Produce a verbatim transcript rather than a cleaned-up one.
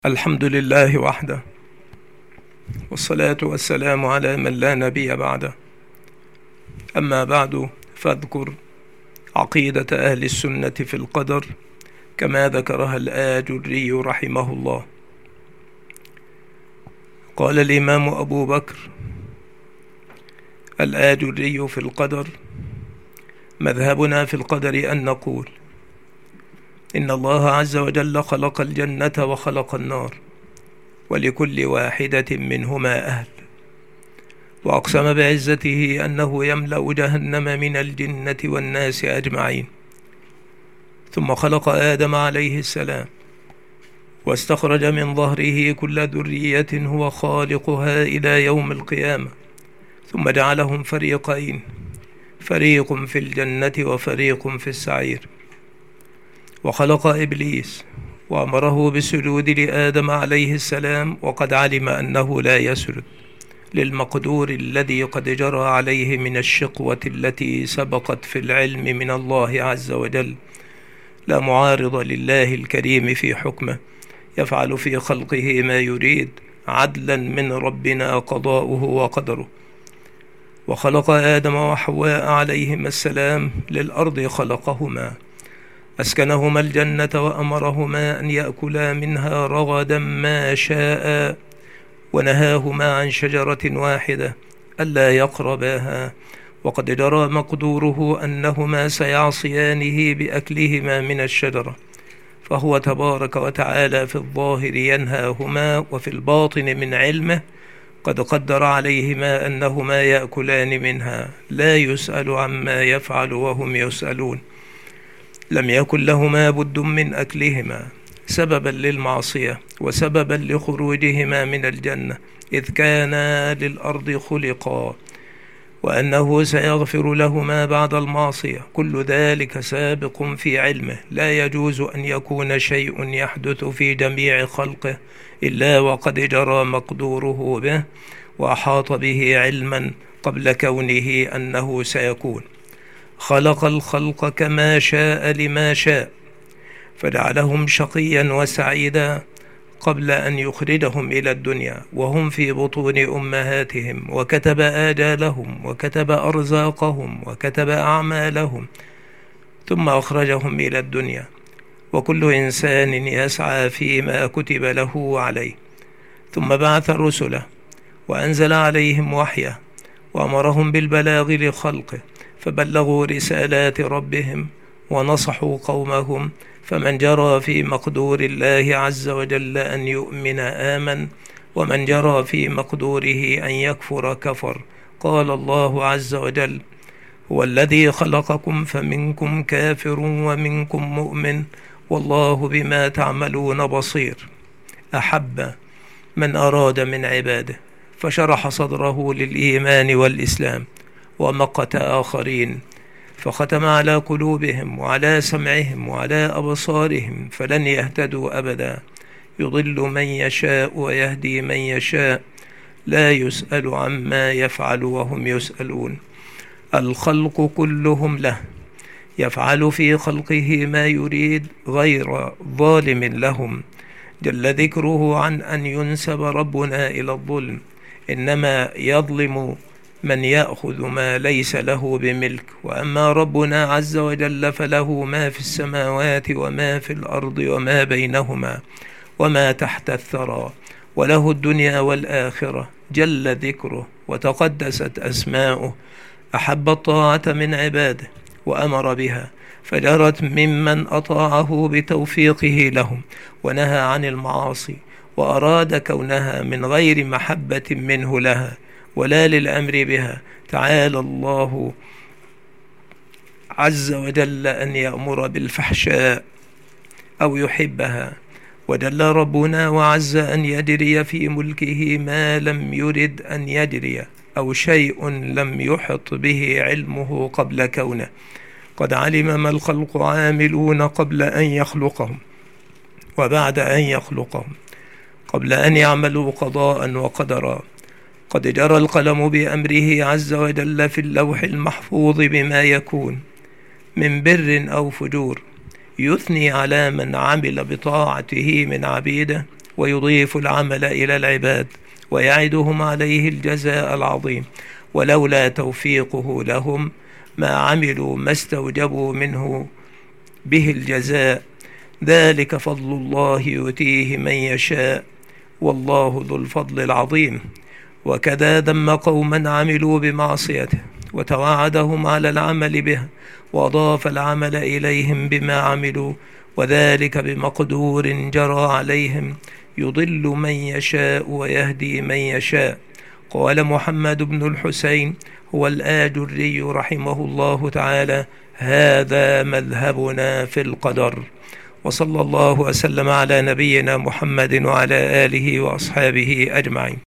الحمد لله وحده، والصلاة والسلام على من لا نبي بعده. أما بعد، فاذكر عقيدة أهل السنة في القدر كما ذكرها الآجري رحمه الله. قال الإمام أبو بكر الآجري في القدر: مذهبنا في القدر أن نقول إن الله عز وجل خلق الجنة وخلق النار، ولكل واحدة منهما أهل، وأقسم بعزته أنه يملأ جهنم من الجنة والناس أجمعين. ثم خلق آدم عليه السلام، واستخرج من ظهره كل ذرية هو خالقها إلى يوم القيامة، ثم جعلهم فريقين، فريق في الجنة وفريق في السعير. وخلق إبليس وأمره بالسجود لآدم عليه السلام، وقد علم أنه لا يسجد للمقدور الذي قد جرى عليه من الشقوة التي سبقت في العلم من الله عز وجل. لا معارض لله الكريم في حكمه، يفعل في خلقه ما يريد، عدلا من ربنا قضاؤه وقدره. وخلق آدم وحواء عليهما السلام للأرض، خلقهما أسكنهما الجنة، وأمرهما أن يأكلا منها رغدا ما شاء، ونهاهما عن شجرة واحدة ألا يقرباها، وقد جرى مقدوره أنهما سيعصيانه بأكلهما من الشجرة، فهو تبارك وتعالى في الظاهر ينهاهما، وفي الباطن من علمه قد قدر عليهما أنهما يأكلان منها، لا يسأل عما يفعل وهم يسألون. لم يكن لهما بد من أكلهما سببا للمعصية وسببا لخروجهما من الجنة، إذ كانا للأرض خلقا، وأنه سيغفر لهما بعد المعصية. كل ذلك سابق في علمه، لا يجوز أن يكون شيء يحدث في جميع خلقه إلا وقد جرى مقدوره به وأحاط به علما قبل كونه أنه سيكون. خلق الخلق كما شاء لما شاء، فجعلهم شقيا وسعيدا قبل أن يخرجهم إلى الدنيا وهم في بطون أمهاتهم، وكتب آجالهم وكتب أرزاقهم وكتب أعمالهم، ثم أخرجهم إلى الدنيا، وكل إنسان يسعى فيما كتب له عليه. ثم بعث رسله وأنزل عليهم وحيه، وأمرهم بالبلاغ لخلقه، فبلغوا رسالات ربهم ونصحوا قومهم. فمن جرى في مقدور الله عز وجل أن يؤمن آمن، ومن جرى في مقدوره أن يكفر كفر. قال الله عز وجل: هو الذي خلقكم فمنكم كافر ومنكم مؤمن، والله بما تعملون بصير. أحب من أراد من عباده، فشرح صدره للإيمان والإسلام، ومقت آخرين فختم على قلوبهم وعلى سمعهم وعلى أبصارهم، فلن يهتدوا أبدا. يضل من يشاء ويهدي من يشاء، لا يسأل عما يفعل وهم يسألون. الخلق كلهم له، يفعل في خلقه ما يريد غير ظالم لهم. جل ذكره عن أن ينسب ربنا إلى الظلم، إنما يظلم من يأخذ ما ليس له بملك. وأما ربنا عز وجل فله ما في السماوات وما في الأرض وما بينهما وما تحت الثرى، وله الدنيا والآخرة، جل ذكره وتقدست أسماؤه. أحب الطاعة من عباده وأمر بها، فجرت ممن أطاعه بتوفيقه لهم، ونهى عن المعاصي وأراد كونها من غير محبة منه لها ولا للأمر بها. تعالى الله عز وجل أن يأمر بالفحشاء أو يحبها، وجل ربنا وعز أن يجري في ملكه ما لم يرد أن يجري، أو شيء لم يحط به علمه قبل كونه. قد علم ما الخلق عاملون قبل أن يخلقهم وبعد أن يخلقهم، قبل أن يعملوا قضاء وقدرا. قد جرى القلم بأمره عز وجل في اللوح المحفوظ بما يكون من بر أو فجور، يثني على من عمل بطاعته من عبيده ويضيف العمل إلى العباد ويعدهم عليه الجزاء العظيم، ولولا توفيقه لهم ما عملوا ما استوجبوا منه به الجزاء. ذلك فضل الله يؤتيه من يشاء والله ذو الفضل العظيم. وكذا ذم قوما عملوا بمعصيته وتوعدهم على العمل به، وأضاف العمل إليهم بما عملوا، وذلك بمقدور جرى عليهم، يضل من يشاء ويهدي من يشاء. قال محمد بن الحسين هو الآجري رحمه الله تعالى: هذا مذهبنا في القدر. وصلى الله وسلم على نبينا محمد وعلى آله وأصحابه أجمعين.